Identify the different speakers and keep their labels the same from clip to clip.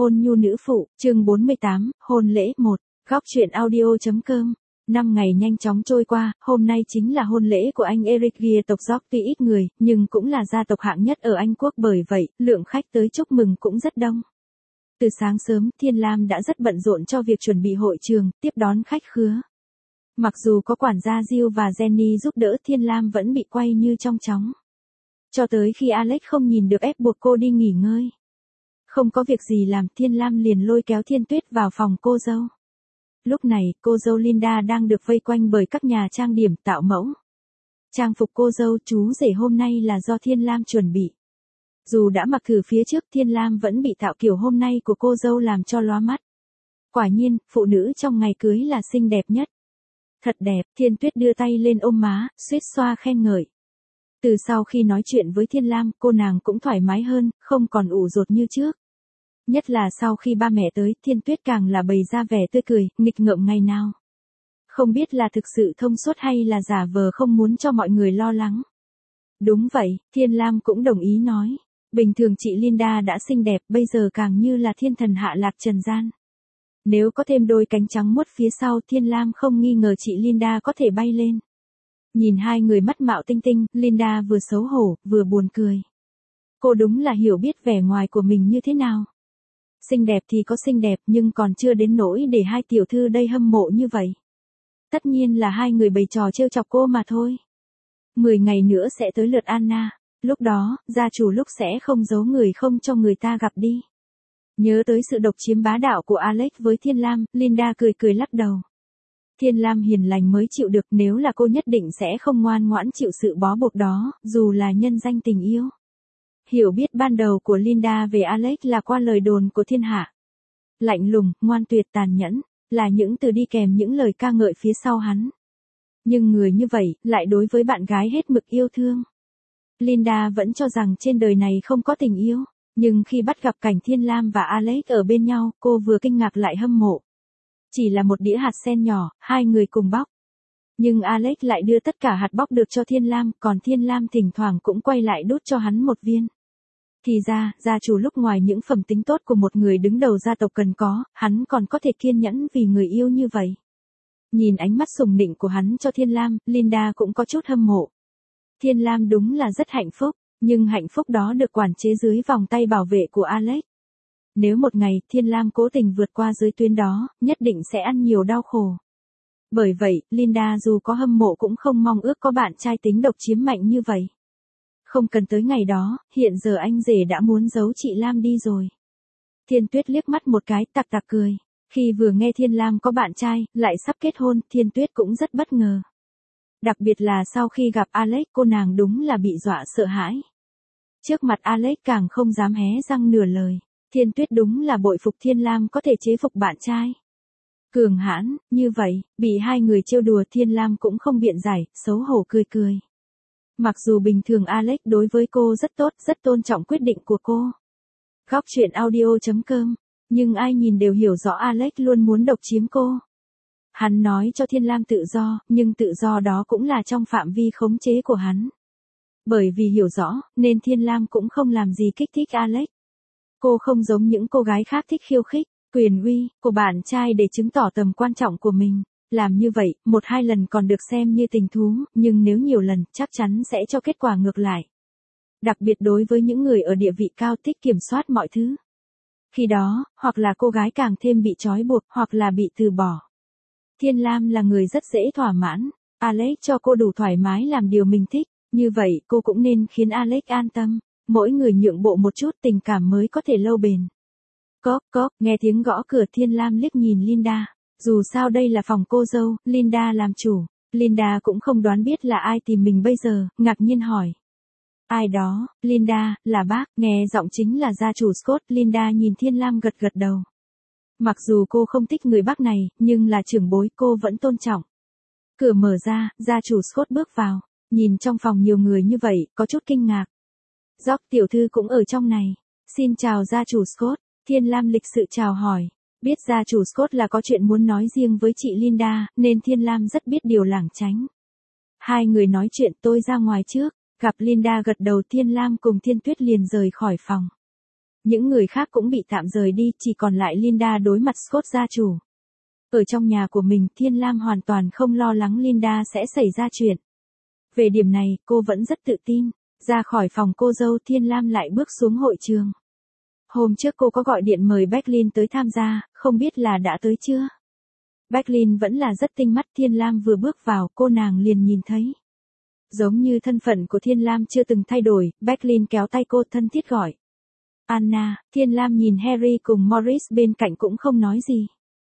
Speaker 1: Hôn nhu nữ phụ, chương 48, hôn lễ 1, góc truyện audio.com. 5 ngày nhanh chóng trôi qua, hôm nay chính là hôn lễ của anh Eric Gia tộc York, tuy ít người, nhưng cũng là gia tộc hạng nhất ở Anh Quốc, bởi vậy, lượng khách tới chúc mừng cũng rất đông. Từ sáng sớm, Thiên Lam đã rất bận rộn cho việc chuẩn bị hội trường, tiếp đón khách khứa. Mặc dù có quản gia Jill và Jenny giúp đỡ, Thiên Lam vẫn bị quay như trong chóng. Cho tới khi Alex không nhìn được ép buộc cô đi nghỉ ngơi. Không có việc gì làm, Thiên Lam liền lôi kéo Thiên Tuyết vào phòng cô dâu. Lúc này, cô dâu Linda đang được vây quanh bởi các nhà trang điểm tạo mẫu. Trang phục cô dâu chú rể hôm nay là do Thiên Lam chuẩn bị. Dù đã mặc thử phía trước, Thiên Lam vẫn bị tạo kiểu hôm nay của cô dâu làm cho lóa mắt. Quả nhiên, phụ nữ trong ngày cưới là xinh đẹp nhất. Thật đẹp, Thiên Tuyết đưa tay lên ôm má, suýt xoa khen ngợi. Từ sau khi nói chuyện với Thiên Lam, cô nàng cũng thoải mái hơn, không còn ủ rột như trước. Nhất là sau khi ba mẹ tới, Thiên Tuyết càng là bày ra vẻ tươi cười, nghịch ngợm ngày nào. Không biết là thực sự thông suốt hay là giả vờ không muốn cho mọi người lo lắng. Đúng vậy, Thiên Lam cũng đồng ý nói. Bình thường chị Linda đã xinh đẹp, bây giờ càng như là thiên thần hạ lạc trần gian. Nếu có thêm đôi cánh trắng muốt phía sau, Thiên Lam không nghi ngờ chị Linda có thể bay lên. Nhìn hai người mắt mạo tinh tinh, Linda vừa xấu hổ, vừa buồn cười. Cô đúng là hiểu biết vẻ ngoài của mình như thế nào. Xinh đẹp thì có xinh đẹp, nhưng còn chưa đến nỗi để hai tiểu thư đây hâm mộ như vậy. Tất nhiên là hai người bày trò trêu chọc cô mà thôi. 10 ngày nữa sẽ tới lượt Anna. Lúc đó, gia chủ lúc sẽ không giấu người không cho người ta gặp đi. Nhớ tới sự độc chiếm bá đạo của Alex với Thiên Lam, Linda cười cười lắc đầu. Thiên Lam hiền lành mới chịu được, nếu là cô nhất định sẽ không ngoan ngoãn chịu sự bó buộc đó, dù là nhân danh tình yêu. Hiểu biết ban đầu của Linda về Alex là qua lời đồn của thiên hạ. Lạnh lùng, ngoan tuyệt, tàn nhẫn, là những từ đi kèm những lời ca ngợi phía sau hắn. Nhưng người như vậy, lại đối với bạn gái hết mực yêu thương. Linda vẫn cho rằng trên đời này không có tình yêu, nhưng khi bắt gặp cảnh Thiên Lam và Alex ở bên nhau, cô vừa kinh ngạc lại hâm mộ. Chỉ là một đĩa hạt sen nhỏ, hai người cùng bóc. Nhưng Alex lại đưa tất cả hạt bóc được cho Thiên Lam, còn Thiên Lam thỉnh thoảng cũng quay lại đút cho hắn một viên. Thì ra, gia chủ lúc ngoài những phẩm tính tốt của một người đứng đầu gia tộc cần có, hắn còn có thể kiên nhẫn vì người yêu như vậy. Nhìn ánh mắt sùng nịnh của hắn cho Thiên Lam, Linda cũng có chút hâm mộ. Thiên Lam đúng là rất hạnh phúc, nhưng hạnh phúc đó được quản chế dưới vòng tay bảo vệ của Alex. Nếu một ngày Thiên Lam cố tình vượt qua giới tuyến đó, nhất định sẽ ăn nhiều đau khổ. Bởi vậy, Linda dù có hâm mộ cũng không mong ước có bạn trai tính độc chiếm mạnh như vậy. Không cần tới ngày đó, hiện giờ anh rể đã muốn giấu chị Lam đi rồi. Thiên Tuyết liếc mắt một cái, tặc tặc cười. Khi vừa nghe Thiên Lam có bạn trai, lại sắp kết hôn, Thiên Tuyết cũng rất bất ngờ. Đặc biệt là sau khi gặp Alex, cô nàng đúng là bị dọa sợ hãi. Trước mặt Alex càng không dám hé răng nửa lời. Thiên Tuyết đúng là bội phục Thiên Lam có thể chế phục bạn trai. Cường hãn, như vậy, bị hai người trêu đùa, Thiên Lam cũng không biện giải, xấu hổ cười cười. Mặc dù bình thường Alex đối với cô rất tốt, rất tôn trọng quyết định của cô. Góc truyện audio.com, nhưng ai nhìn đều hiểu rõ Alex luôn muốn độc chiếm cô. Hắn nói cho Thiên Lam tự do, nhưng tự do đó cũng là trong phạm vi khống chế của hắn. Bởi vì hiểu rõ, nên Thiên Lam cũng không làm gì kích thích Alex. Cô không giống những cô gái khác thích khiêu khích, quyền uy của bạn trai để chứng tỏ tầm quan trọng của mình. Làm như vậy, 1-2 lần còn được xem như tình thú, nhưng nếu nhiều lần, chắc chắn sẽ cho kết quả ngược lại. Đặc biệt đối với những người ở địa vị cao thích kiểm soát mọi thứ. Khi đó, hoặc là cô gái càng thêm bị trói buộc, hoặc là bị từ bỏ. Thiên Lam là người rất dễ thỏa mãn. Alex cho cô đủ thoải mái làm điều mình thích, như vậy cô cũng nên khiến Alex an tâm. Mỗi người nhượng bộ một chút, tình cảm mới có thể lâu bền. Cóp cóp, nghe tiếng gõ cửa, Thiên Lam liếc nhìn Linda. Dù sao đây là phòng cô dâu, Linda làm chủ. Linda cũng không đoán biết là ai tìm mình bây giờ, ngạc nhiên hỏi. Ai đó, Linda, là bác, nghe giọng chính là gia chủ Scott. Linda nhìn Thiên Lam gật gật đầu. Mặc dù cô không thích người bác này, nhưng là trưởng bối cô vẫn tôn trọng. Cửa mở ra, gia chủ Scott bước vào. Nhìn trong phòng nhiều người như vậy, có chút kinh ngạc. York tiểu thư cũng ở trong này. Xin chào gia chủ Scott. Thiên Lam lịch sự chào hỏi. Biết gia chủ Scott là có chuyện muốn nói riêng với chị Linda, nên Thiên Lam rất biết điều lảng tránh. Hai người nói chuyện, tôi ra ngoài trước. Gặp Linda gật đầu, Thiên Lam cùng Thiên Tuyết liền rời khỏi phòng. Những người khác cũng bị tạm rời đi, chỉ còn lại Linda đối mặt Scott gia chủ. Ở trong nhà của mình, Thiên Lam hoàn toàn không lo lắng Linda sẽ xảy ra chuyện. Về điểm này, cô vẫn rất tự tin. Ra khỏi phòng cô dâu, Thiên Lam lại bước xuống hội trường. Hôm trước cô có gọi điện mời Becklin tới tham gia, không biết là đã tới chưa? Becklin vẫn là rất tinh mắt, Thiên Lam vừa bước vào, cô nàng liền nhìn thấy. Giống như thân phận của Thiên Lam chưa từng thay đổi, Becklin kéo tay cô thân thiết gọi. Anna. Thiên Lam nhìn Harry cùng Morris bên cạnh cũng không nói gì.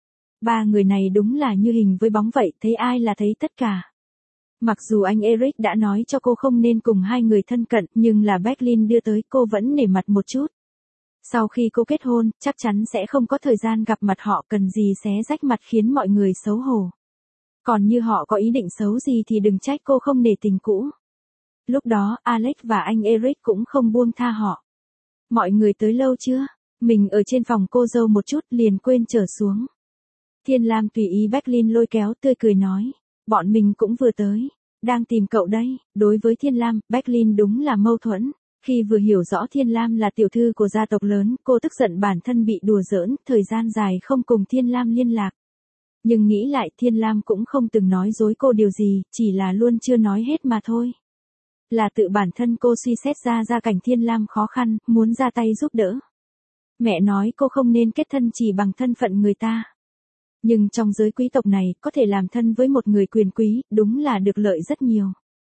Speaker 1: Ba người này đúng là như hình với bóng vậy, thấy ai là thấy tất cả. Mặc dù anh Eric đã nói cho cô không nên cùng hai người thân cận, nhưng là Becklin đưa tới, cô vẫn nể mặt một chút. Sau khi cô kết hôn, chắc chắn sẽ không có thời gian gặp mặt họ, cần gì xé rách mặt khiến mọi người xấu hổ. Còn như họ có ý định xấu gì thì đừng trách cô không nể tình cũ. Lúc đó, Alex và anh Eric cũng không buông tha họ. Mọi người tới lâu chưa? Mình ở trên phòng cô dâu một chút liền quên trở xuống. Thiên Lam tùy ý Becklin lôi kéo, tươi cười nói. Bọn mình cũng vừa tới. Đang tìm cậu đây. Đối với Thiên Lam, Becklin đúng là mâu thuẫn. Khi vừa hiểu rõ Thiên Lam là tiểu thư của gia tộc lớn, cô tức giận bản thân bị đùa giỡn, thời gian dài không cùng Thiên Lam liên lạc. Nhưng nghĩ lại, Thiên Lam cũng không từng nói dối cô điều gì, chỉ là luôn chưa nói hết mà thôi. Là tự bản thân cô suy xét ra gia cảnh Thiên Lam khó khăn, muốn ra tay giúp đỡ. Mẹ nói cô không nên kết thân chỉ bằng thân phận người ta. Nhưng trong giới quý tộc này, có thể làm thân với một người quyền quý, đúng là được lợi rất nhiều.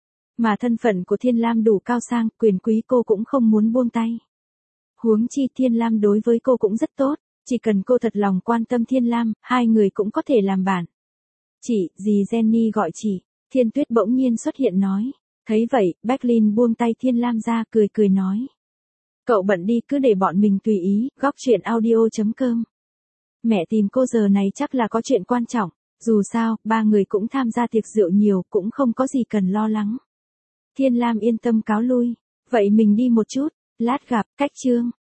Speaker 1: Mà thân phận của Thiên Lam đủ cao sang, quyền quý cô cũng không muốn buông tay. Huống chi Thiên Lam đối với cô cũng rất tốt, chỉ cần cô thật lòng quan tâm Thiên Lam, hai người cũng có thể làm bạn. Chị, dì Jenny gọi chị, Thiên Tuyết bỗng nhiên xuất hiện nói. Thấy vậy, Becklin buông tay Thiên Lam ra, cười cười nói. Cậu bận đi, cứ để bọn mình tùy ý, góc chuyện audio.com. Mẹ tìm cô giờ này chắc là có chuyện quan trọng, dù sao, ba người cũng tham gia tiệc rượu nhiều, cũng không có gì cần lo lắng. Thiên Lam yên tâm cáo lui, vậy mình đi một chút, lát gặp, cách chương.